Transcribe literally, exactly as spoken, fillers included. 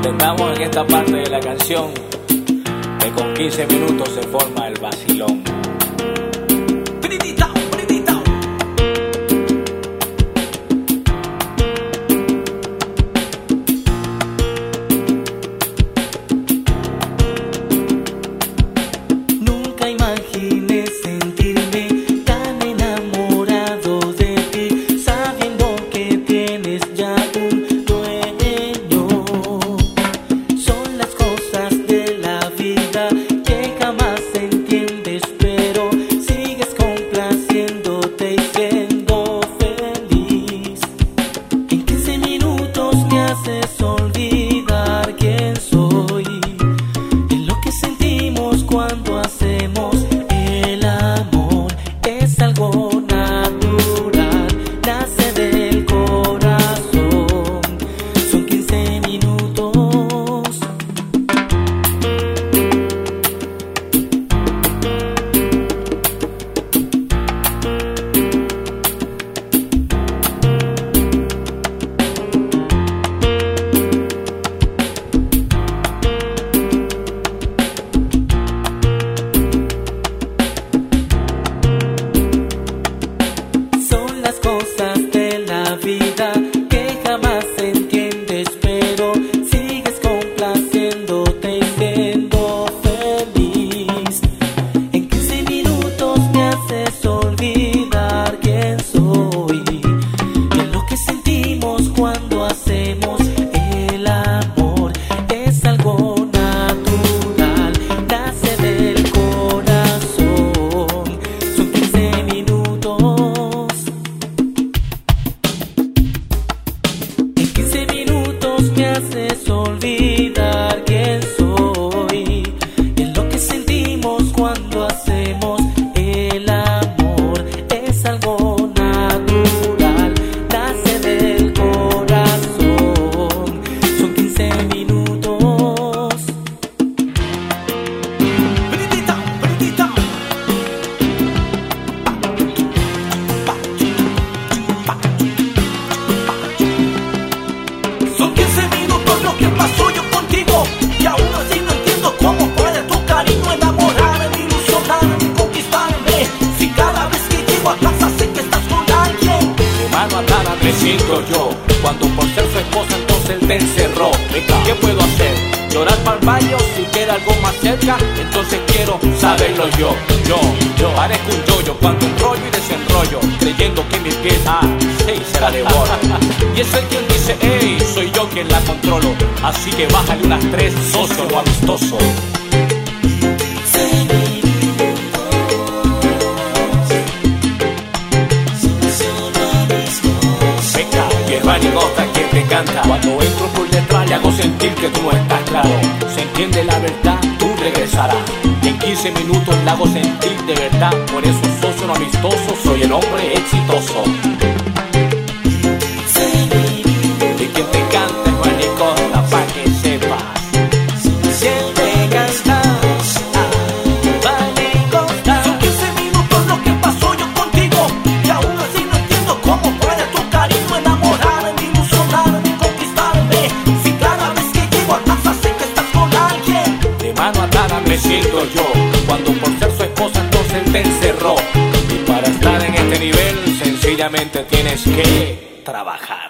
Entendamos en esta parte de la canción que con quince minutos se forma el vacilón. Nunca imaginé sentirme tan enamorado de ti, sabiendo que tienes ya un dueño. Son las cosas de la vida que jamás entiendes, pero sigues complaciéndote y siendo feliz. En quince minutos me haces olvidar quién soy, en lo que sentimos cuando hacemos el amor. Es algo natural, nace del corazón. Son quince minutos. Son las cosas de la vida que jamás entiendes, pero sigues complaciéndote y siendo feliz. En quince minutos me haces olvidar quién soy, en lo que sentimos cuando hacemos el amor. Es algo natural, nace del corazón. Son quince minutos. En quince minutos me haces olvidar quién soy, en lo que sentimos cuando hacemos el amor. Es algo natural, nace del corazón. Son quince minutos. Son quince minutos lo que pasó yo contigo, y aún así no entiendo cómo puede tu cariño enamorarme, ilusionarme, conquistarme. Si cada vez que llego a casa sé que estás con alguien. De mano atada me siento yo, cuando por ser su esposa entonces él te encerró. ¿Qué puedo hacer? ¿Llorar para el baño? Si quiere algo más cerca, entonces quiero saberlo yo. Yo, yo, parezco un yoyo cuando enrollo y desenrollo, creyendo que mi pieza, sí, se la devora. Y es el quien dice, hey, soy yo quien la controlo, así que bájale unas tres, socio o amistoso. Venga, y el manigota quien te canta. Cuando entro por detrás le hago sentir que tú no estás claro. Se entiende la verdad, tú regresarás. Y en quince minutos le hago sentir de verdad. Por eso socio no amistoso, soy el hombre exitoso. Y quien te canta es manigota, pa' que sepas. Siempre cantas, manigota. Son quince minutos lo que pasó yo contigo, y aún así no entiendo cómo puede tu cariño enamorarme, ilusionarme, conquistarme. Si cada vez que llego a casa sé que estás con alguien. De mano atada me siento yo, cuando por ser su esposa entonces él te encerró. Y para estar en este nivel sencillamente tienes que trabajar.